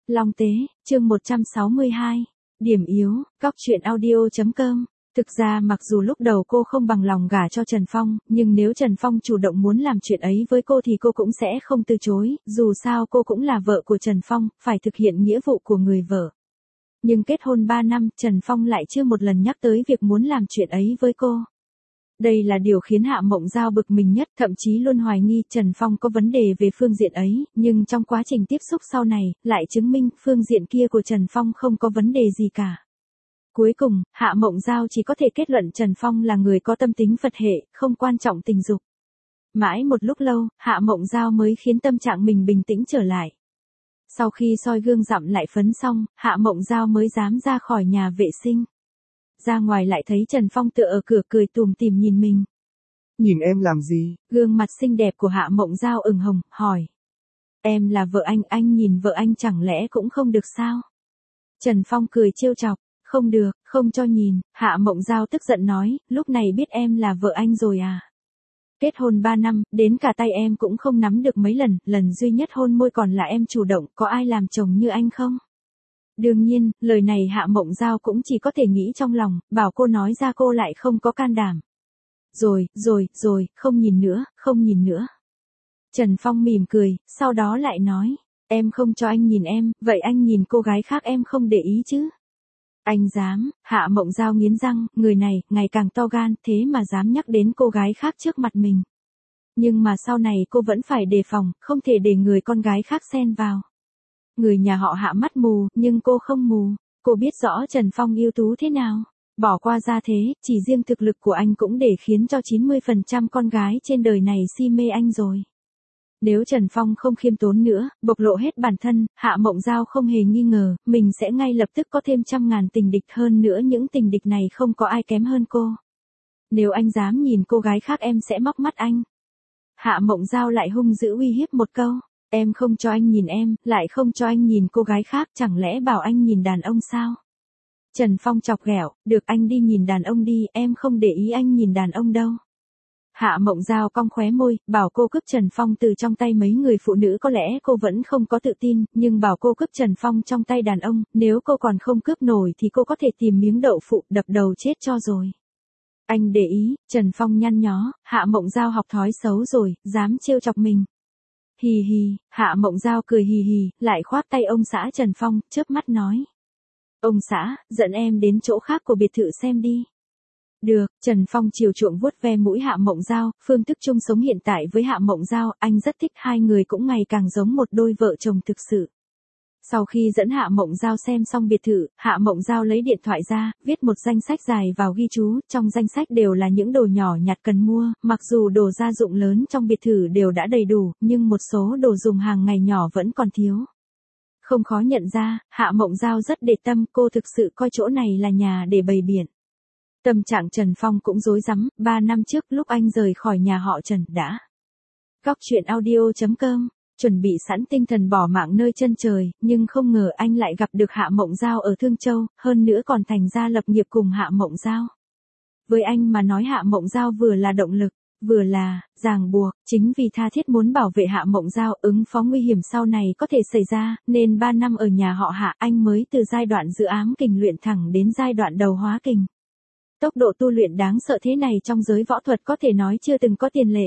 Long Tế, chương 162. Điểm yếu, Cóc truyện audio.com. Thực ra mặc dù lúc đầu cô không bằng lòng gả cho Trần Phong, nhưng nếu Trần Phong chủ động muốn làm chuyện ấy với cô thì cô cũng sẽ không từ chối, dù sao cô cũng là vợ của Trần Phong, phải thực hiện nghĩa vụ của người vợ. Nhưng kết hôn 3 năm, Trần Phong lại chưa một lần nhắc tới việc muốn làm chuyện ấy với cô. Đây là điều khiến Hạ Mộng Giao bực mình nhất, thậm chí luôn hoài nghi Trần Phong có vấn đề về phương diện ấy, nhưng trong quá trình tiếp xúc sau này, lại chứng minh phương diện kia của Trần Phong không có vấn đề gì cả. Cuối cùng, Hạ Mộng Giao chỉ có thể kết luận Trần Phong là người có tâm tính Phật hệ, không quan trọng tình dục. Mãi một lúc lâu, Hạ Mộng Giao mới khiến tâm trạng mình bình tĩnh trở lại. Sau khi soi gương dặm lại phấn xong, Hạ Mộng Giao mới dám ra khỏi nhà vệ sinh. Ra ngoài lại thấy Trần Phong tựa ở cửa cười tủm tỉm nhìn mình. Nhìn em làm gì? Gương mặt xinh đẹp của Hạ Mộng Giao ửng hồng, hỏi. Em là vợ anh nhìn vợ anh chẳng lẽ cũng không được sao? Trần Phong cười trêu chọc, không được, không cho nhìn. Hạ Mộng Giao tức giận nói, lúc này biết em là vợ anh rồi à? Kết hôn 3 năm, đến cả tay em cũng không nắm được mấy lần, lần duy nhất hôn môi còn là em chủ động, có ai làm chồng như anh không? Đương nhiên, lời này Hạ Mộng Giao cũng chỉ có thể nghĩ trong lòng, bảo cô nói ra cô lại không có can đảm. Rồi, không nhìn nữa. Trần Phong mỉm cười, sau đó lại nói, em không cho anh nhìn em, vậy anh nhìn cô gái khác em không để ý chứ? Anh dám, Hạ Mộng Giao nghiến răng, người này, ngày càng to gan, thế mà dám nhắc đến cô gái khác trước mặt mình. Nhưng mà sau này cô vẫn phải đề phòng, không thể để người con gái khác xen vào. Người nhà họ Hạ mắt mù, nhưng cô không mù. Cô biết rõ Trần Phong ưu tú thế nào. Bỏ qua ra thế, chỉ riêng thực lực của anh cũng để khiến cho 90% con gái trên đời này si mê anh rồi. Nếu Trần Phong không khiêm tốn nữa, bộc lộ hết bản thân, Hạ Mộng Giao không hề nghi ngờ, mình sẽ ngay lập tức có thêm 100.000 tình địch, hơn nữa những tình địch này không có ai kém hơn cô. Nếu anh dám nhìn cô gái khác em sẽ móc mắt anh. Hạ Mộng Giao lại hung dữ uy hiếp một câu. Em không cho anh nhìn em, lại không cho anh nhìn cô gái khác, chẳng lẽ bảo anh nhìn đàn ông sao? Trần Phong chọc ghẹo, được anh đi nhìn đàn ông đi, em không để ý anh nhìn đàn ông đâu. Hạ Mộng Giao cong khóe môi, bảo cô cướp Trần Phong từ trong tay mấy người phụ nữ có lẽ cô vẫn không có tự tin, nhưng bảo cô cướp Trần Phong trong tay đàn ông, nếu cô còn không cướp nổi thì cô có thể tìm miếng đậu phụ đập đầu chết cho rồi. Anh để ý, Trần Phong nhăn nhó, Hạ Mộng Giao học thói xấu rồi, dám trêu chọc mình. Hì hì, Hạ Mộng Giao cười hì hì, lại khoát tay ông xã Trần Phong, chớp mắt nói. Ông xã, dẫn em đến chỗ khác của biệt thự xem đi. Được, Trần Phong chiều chuộng vuốt ve mũi Hạ Mộng Giao, phương thức chung sống hiện tại với Hạ Mộng Giao, anh rất thích, hai người cũng ngày càng giống một đôi vợ chồng thực sự. Sau khi dẫn Hạ Mộng Giao xem xong biệt thự, Hạ Mộng Giao lấy điện thoại ra, viết một danh sách dài vào ghi chú, trong danh sách đều là những đồ nhỏ nhặt cần mua, mặc dù đồ gia dụng lớn trong biệt thự đều đã đầy đủ, nhưng một số đồ dùng hàng ngày nhỏ vẫn còn thiếu. Không khó nhận ra, Hạ Mộng Giao rất để tâm, cô thực sự coi chỗ này là nhà để bày biện. Tâm trạng Trần Phong cũng rối rắm, 3 năm trước lúc anh rời khỏi nhà họ Trần đã. Cóc truyện audio.com. Chuẩn bị sẵn tinh thần bỏ mạng nơi chân trời, nhưng không ngờ anh lại gặp được Hạ Mộng Giao ở Thương Châu, hơn nữa còn thành ra lập nghiệp cùng Hạ Mộng Giao. Với anh mà nói Hạ Mộng Giao vừa là động lực, vừa là ràng buộc, chính vì tha thiết muốn bảo vệ Hạ Mộng Giao ứng phó nguy hiểm sau này có thể xảy ra, nên 3 năm ở nhà họ Hạ anh mới từ giai đoạn dự ám kình luyện thẳng đến giai đoạn đầu hóa kình. Tốc độ tu luyện đáng sợ thế này trong giới võ thuật có thể nói chưa từng có tiền lệ.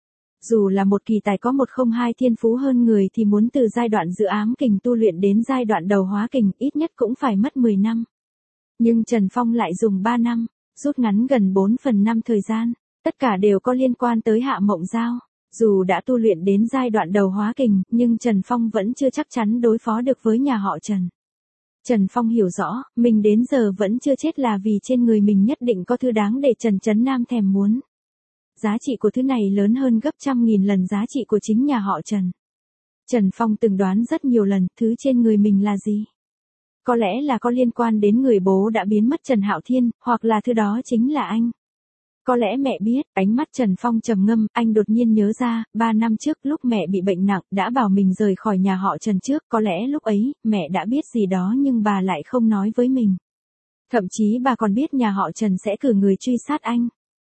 Dù là một kỳ tài có 102 thiên phú hơn người thì muốn từ giai đoạn dự ám kình tu luyện đến giai đoạn đầu hóa kình ít nhất cũng phải mất 10 năm. Nhưng Trần Phong lại dùng 3 năm, rút ngắn gần 4/5 thời gian, tất cả đều có liên quan tới Hạ Mộng Giao. Dù đã tu luyện đến giai đoạn đầu hóa kình, nhưng Trần Phong vẫn chưa chắc chắn đối phó được với nhà họ Trần. Trần Phong hiểu rõ, mình đến giờ vẫn chưa chết là vì trên người mình nhất định có thứ đáng để Trần Chấn Nam thèm muốn. Giá trị của thứ này lớn hơn gấp 100.000 lần giá trị của chính nhà họ Trần. Trần Phong từng đoán rất nhiều lần, thứ trên người mình là gì? Có lẽ là có liên quan đến người bố đã biến mất Trần Hạo Thiên, hoặc là thứ đó chính là anh. Có lẽ mẹ biết, ánh mắt Trần Phong trầm ngâm, anh đột nhiên nhớ ra, 3 năm trước lúc mẹ bị bệnh nặng, đã bảo mình rời khỏi nhà họ Trần trước, có lẽ lúc ấy, mẹ đã biết gì đó nhưng bà lại không nói với mình. Thậm chí bà còn biết nhà họ Trần sẽ cử người truy sát anh.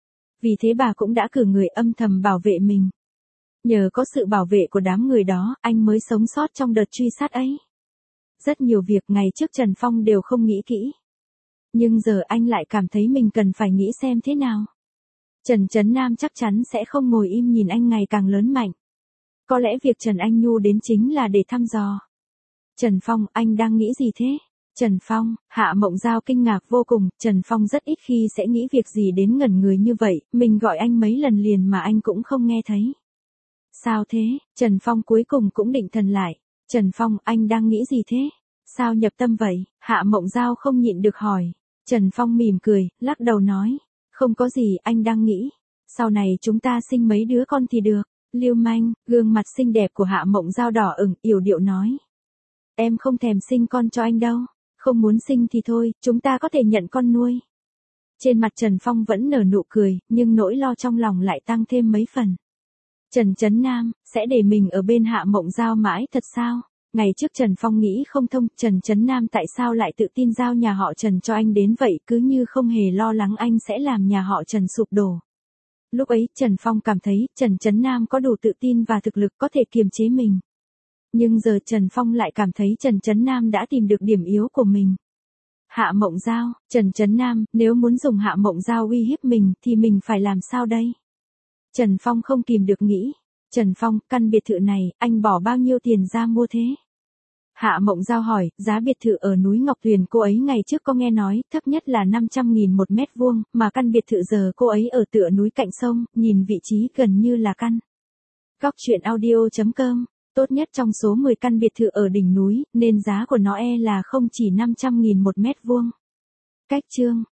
Vì thế bà cũng đã cử người âm thầm bảo vệ mình. Nhờ có sự bảo vệ của đám người đó, anh mới sống sót trong đợt truy sát ấy. Rất nhiều việc ngày trước Trần Phong đều không nghĩ kỹ. Nhưng giờ anh lại cảm thấy mình cần phải nghĩ xem thế nào. Trần Chấn Nam chắc chắn sẽ không ngồi im nhìn anh ngày càng lớn mạnh. Có lẽ việc Trần Anh Nhu đến chính là để thăm dò. Trần Phong, anh đang nghĩ gì thế? Trần Phong, Hạ Mộng Giao kinh ngạc vô cùng, Trần Phong rất ít khi sẽ nghĩ việc gì đến ngẩn người như vậy, mình gọi anh mấy lần liền mà anh cũng không nghe thấy. Sao thế? Trần Phong cuối cùng cũng định thần lại. Trần Phong, anh đang nghĩ gì thế? Sao nhập tâm vậy? Hạ Mộng Giao không nhịn được hỏi. Trần Phong mỉm cười, lắc đầu nói. Không có gì, anh đang nghĩ. Sau này chúng ta sinh mấy đứa con thì được. Lưu manh, gương mặt xinh đẹp của Hạ Mộng Giao đỏ ửng, yểu điệu nói. Em không thèm sinh con cho anh đâu. Không muốn sinh thì thôi, chúng ta có thể nhận con nuôi. Trên mặt Trần Phong vẫn nở nụ cười, nhưng nỗi lo trong lòng lại tăng thêm mấy phần. Trần Chấn Nam, sẽ để mình ở bên Hạ Mộng Giao mãi thật sao? Ngày trước Trần Phong nghĩ không thông, Trần Chấn Nam tại sao lại tự tin giao nhà họ Trần cho anh đến vậy, cứ như không hề lo lắng anh sẽ làm nhà họ Trần sụp đổ. Lúc ấy, Trần Phong cảm thấy, Trần Chấn Nam có đủ tự tin và thực lực có thể kiềm chế mình. Nhưng giờ Trần Phong lại cảm thấy Trần Chấn Nam đã tìm được điểm yếu của mình. Hạ Mộng Giao, Trần Chấn Nam, nếu muốn dùng Hạ Mộng Giao uy hiếp mình, thì mình phải làm sao đây? Trần Phong không kìm được nghĩ. Trần Phong, căn biệt thự này, anh bỏ bao nhiêu tiền ra mua thế? Hạ Mộng Giao hỏi, giá biệt thự ở núi Ngọc Tuyền cô ấy ngày trước có nghe nói, thấp nhất là 500.000 một mét vuông, mà căn biệt thự giờ cô ấy ở tựa núi cạnh sông, nhìn vị trí gần như là căn. Góc truyện audio.com, tốt nhất trong số 10 căn biệt thự ở đỉnh núi, nên giá của nó là không chỉ 500.000 một mét vuông. Cách chương